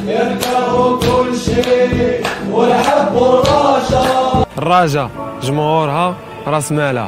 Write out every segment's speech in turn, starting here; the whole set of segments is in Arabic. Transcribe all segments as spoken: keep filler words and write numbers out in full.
يركبوا كل شيء ويحبوا الرجا. الرجا جمهورها راس مالها.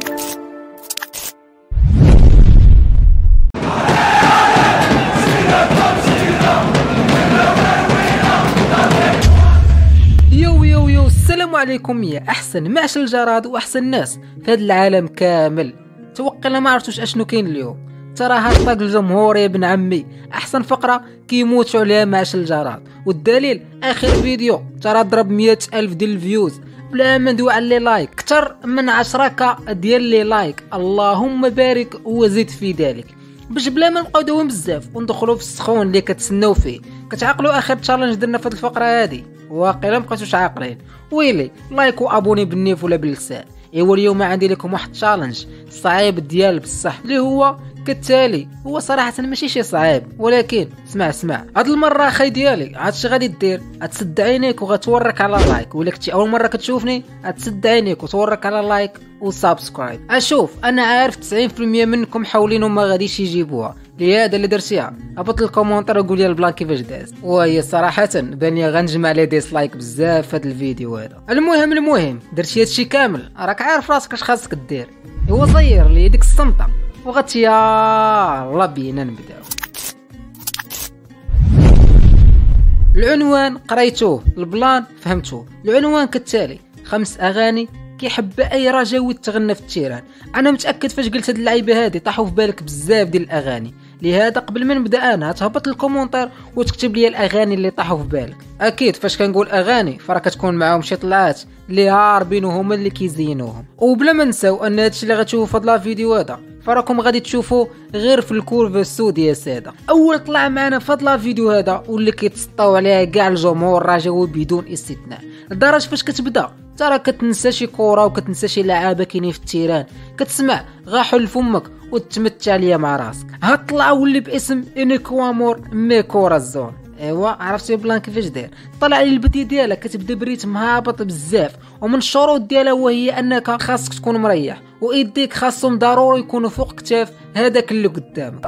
يو يو يو السلام عليكم يا احسن معشر الجراد واحسن ناس في هذا العالم كامل. توقعنا ما عرفتوش اشنو كاين اليوم. ترى هاد طاق الجمهور يا ابن عمي احسن فقره كيموتوا عليها معشر الجراد، والدليل اخر فيديو ترى ضرب مية الف ديال الفيوز بلا ما ندوي على لي لايك، اكثر من عشرة كا ديال لي لايك. اللهم بارك وزيد في ذلك، باش بلا ما نبقاو دوين بزاف وندخلوا في السخون اللي كتسناو فيه. كتعقلوا اخر تشالنج درنا في هذه الفقره هذه؟ واقيلا مابقيتوش عاقلين. ويلي لايك وابوني بالنيف ولا باللسان. ايوا اليوم عندي لكم واحد تشالنج صعيب ديال بصح اللي هو كالتالي. هو صراحه ماشي شي صعيب، ولكن اسمع اسمع هاد المره اخي ديالي هادشي غادي دير، غتسد عينيك وغتورك على لايك. ولا كنتي اول مره كتشوفني غتسد عينيك وتورك على لايك وسبسكرايب. اشوف انا عارف تسعين بالمية منكم حاولين وما غاديش يجيبوها، لهذا اللي درتيها هبط الكومونتير وقول لي البلان كيفاش داز. وهي صراحه باني غنجمع لي ديسلايك بزاف في هذا الفيديو هذا. المهم المهم درتي هادشي كامل، راك عارف راسك اش خاصك دير. هو صير لي ديك الصمته وغت يلا بينا نبداو. العنوان قريتوه، البلان فهمتوه. العنوان كالتالي: خمس اغاني كيحب اي رجاوي تغنى في التيران. انا متاكد فاش قلت هاد اللعيبه هادي طاحوا في بالك بزاف ديال الاغاني، لهذا قبل ما نبدا انا تهبط الكومونتير وتكتب لي الاغاني اللي طاحوا في بالك. اكيد فاش كنقول اغاني فرا كتكون معاهم شي طلعات اللي هاربين وهما اللي كيزينوهم. وبلا ما نساو ان هادشي اللي غتشوفوا في هذا الفيديو هذا فراكم غادي تشوفوا غير في الكورف السودي يا ساده. اول طلع معنا في هذا الفيديو هذا واللي كيتسطاو عليها كاع الجمهور رجاوي بدون استثناء، لدرجه فاش كتبدا ترى كتنسى شي كوره وكتنسى شي لعابه كاينين في التيران، كتسمع غا حل فمك وتمتع ليا مع راسك. هاد طلع واللي باسم انيكوامور ميكورا الزون. ايوا عرفتي بلان كيفاش داير. طلع لي البدايه ديالها كتبدا بريتم هابط بزاف، ومن الشروط ديالها وهي انك خاصك تكون مريح وايديك خاصهم ضروري يكونوا فوق كتاف هذاك اللي قدامك.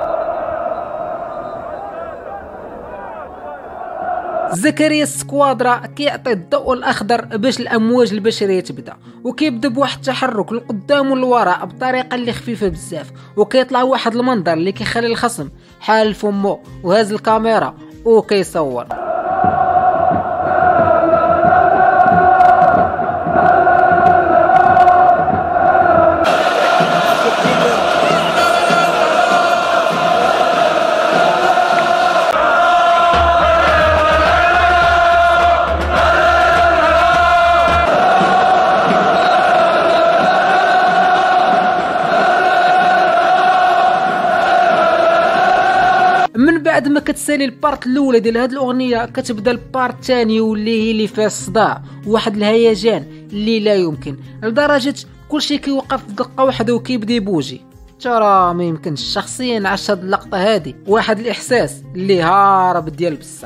زكريا السكوادرا كيعطي الضوء الاخضر باش الامواج البشريه تبدا، وكيبدا بواحد التحرك للقدام والوراء بطريقه اللي خفيفه بزاف، وكيطلع واحد المنظر اللي كيخلي الخصم حال فمه وهاز الكاميرا وكيصور. من بعد ما كتسالي البارت الاولى ديال هاد الاغنيه كتبدا البارت الثاني واللي هي اللي فيها الصداع واحد الهيجان اللي لا يمكن، لدرجه كلشي كيوقف دقه واحده وكيبدا يبوجي. ترى ما يمكنش شخصيا عشت هاد اللقطه هادي واحد الاحساس اللي هارب ديال بصح.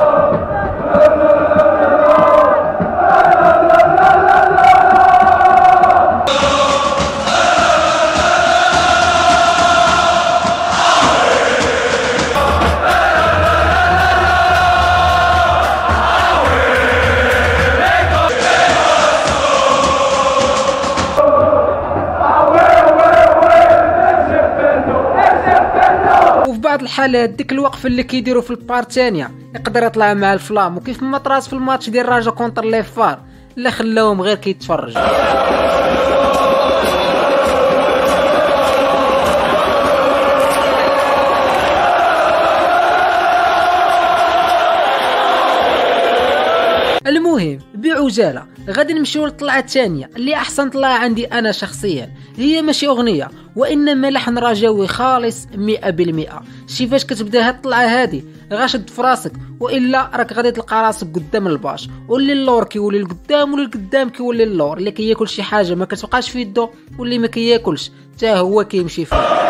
بعض الحالات ديك الوقفه اللي كيديروا في البارت الثانيه يقدر يطلع مع الفلام، وكيف ما طرات في الماتش ديال راجا كونتر لي فار لا خلاوهم غير كيتفرجوا. المهم بعجاله غادي نمشيو للطلعه الثانيه اللي احسن طلعه عندي انا شخصيا. هي ماشي اغنيه وانما لحن رجاوي خالص مئة بالمئة. شي فاش كتبدا هاد الطلعه هادي غاشد في راسك، والا راك غادي تلقى راسك قدام الباش، واللي اللور كيولي لقدام واللي القدام كيولي اللور. اللي كياكل شي حاجه ما كتبقاش في يدو، واللي ما كياكلش حتى هو كيمشي فيه.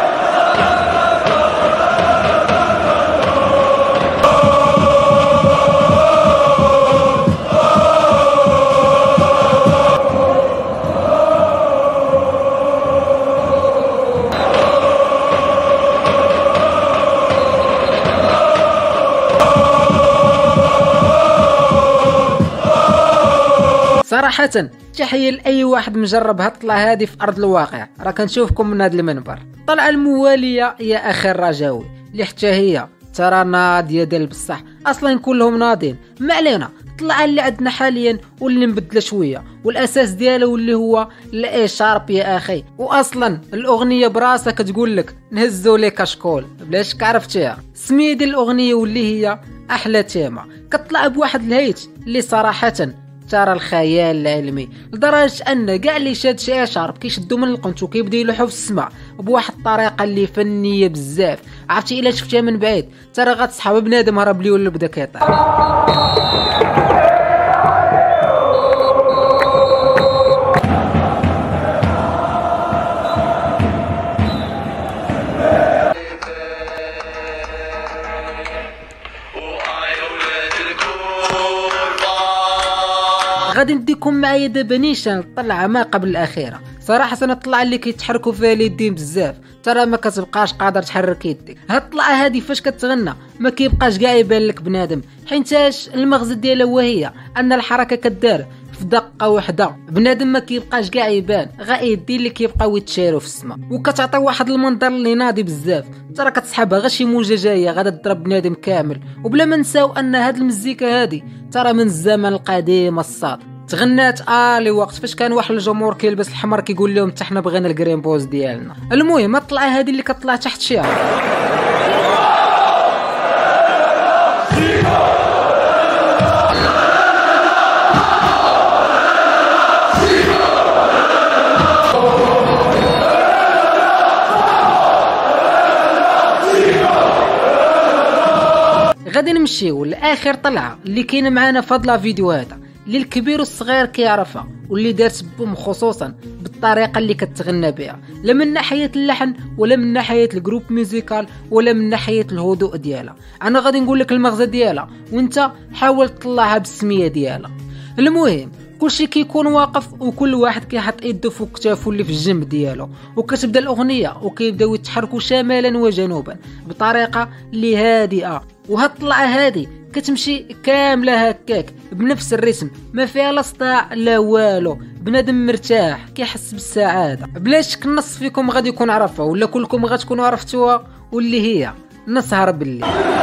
صراحه تحيه لاي واحد مجرب هاد الطلعه هادي في ارض الواقع. راه كنشوفكم من هاد المنبر. الطلعه المواليه يا اخي الرجاوي اللي حتى هي ترى ناضيه ديال بصح، اصلا كلهم ناضين. ما علينا، الطلعه اللي عندنا حاليا واللي مبدله شويه والاساس ديالها واللي هو لا شارب يا اخي. واصلا الاغنيه براسها كتقول لك نهزوا لي كشكول بلاش عرفتيها. السميه ديال الاغنيه واللي هي احلى تيمه كطلع بواحد الهيت اللي صراحه ترى الخيال العلمي، لدرجه ان كاع اللي شاد شي شارب كيشدوا من القنت وكيبدا يلوحوا في السماء بواحد الطريقه اللي فنيه بزاف. عرفتي الا شفتيها من بعيد ترى غتصحاب بنادم هرب لي ولا بدا كيطيح. غادي نديكم معايا دابا نيشان الطلعه ما قبل الاخيره. صراحه انا الطلعه اللي كيتحركوا فيها اليدين بزاف ترى ما كتبقاش قادر تحرك يديك. هاد الطلعه هادي فاش كتغنى ما كيبقاش كاع يبان لك بنادم، حيتاش المغزى ديالها وهي ان الحركه كدار في دقه واحده، بنادم ما كيبقاش كاع يبان، غا يدي اللي كيبقاو يتشاروا في السماء وكتعطي واحد المنظر اللي ناضي بزاف. ترى كتسحبها غير شي موجه جايه غادا تضرب بنادم كامل. وبلا ما نساو ان هاد المزيكا هادي ترى من الزمن القديم الصاد، تغنات الي وقت فاش كان واحد الجمهور كيلبس الحمر كيقول لهم حتى حنا بغينا الجرين بوز ديالنا. المهم الطلعه هذه اللي كطلع تحت شعر غادي نمشيو لاخر طلعه اللي كاينه معنا في هاد لا فيديو هذا، اللي الكبير والصغير كيعرفها واللي دارت بهم خصوصا بالطريقه اللي كتغنى بها، لا من ناحيه اللحن ولا من ناحيه الجروب ميوزيكال ولا من ناحيه الهدوء ديالها. انا غادي نقول لك المغزى ديالها وانت حاول تطلعها بالسميه ديالها. المهم كلشي كيكون واقف وكل واحد كيحط يده فوق كتافو اللي في الجنب ديالو، وكتبدا الاغنيه وكيبداو يتحركوا شمالا وجنوبا بطريقه اللي هادئه. وهاد الطلعه هادي كتمشي كامله هكاك بنفس الرسم، ما فيها لا صداع لا والو، بنادم مرتاح كيحس بالسعاده. بلا شك النص فيكم غادي يكون عرفها ولا كلكم غتكونوا عرفتوها، واللي هي نسهر بالليل.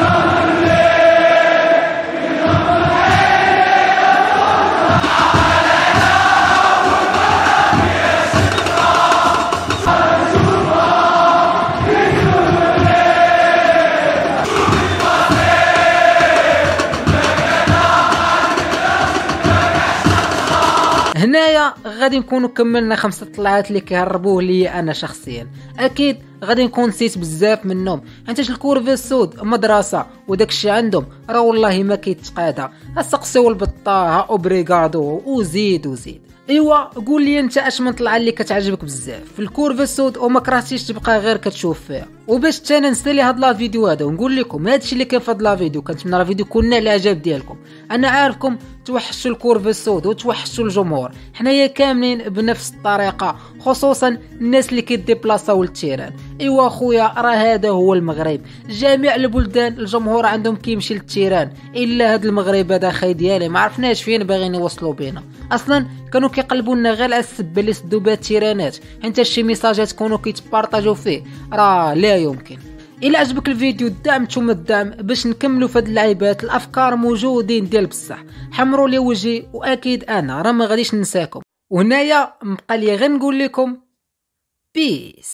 هنايا غادي نكونوا كملنا خمسة طلعات اللي كيهربوه لي انا شخصيا. اكيد غادي نكون نسيت بزاف منهم، حيت الكورفي السود مدرسه وداك الشيء عندهم راه والله ما كيتقادا. السقسيو البطه اوبريغادو وزيد وزيد. ايوا قول لي انت اش من طلعه اللي كتعجبك بزاف في الكورفي السود وما كرهتيش تبقى غير كتشوف فيها. وباش تانا نسالي هاد لا فيديو هذا ونقول لكم هادشي اللي كاين في هاد لا فيديو، كنتمنى لا فيديو كون الاعجاب ديالكم. انا عارفكم توحشوا الكورفي السود وتوحشوا الجمهور، حنايا كاملين بنفس الطريقه، خصوصا الناس اللي كيديبلاصاو للتيران. ايوا خويا راه هذا هو المغرب، جميع البلدان الجمهور عندهم كيمشي للتيران، الا هاد المغرب هذا خاي ديالي ما عرفناش فين باغيين يوصلوا بينا. اصلا كانوا كيقلبوا لنا غير على السبه اللي سدوا بها التيرانات، حيت شي ميساجات كانوا كيتبارطاجوا فيه راه لا يمكن. الى عجبك الفيديو دعم ثم الدعم باش نكملوا في هاد اللعيبات. الافكار موجودين ديال بصح، حمروا لي وجهي واكيد انا راه ما غاديش ننساكم. وهنايا مبقى لي غير نقول لكم بيس.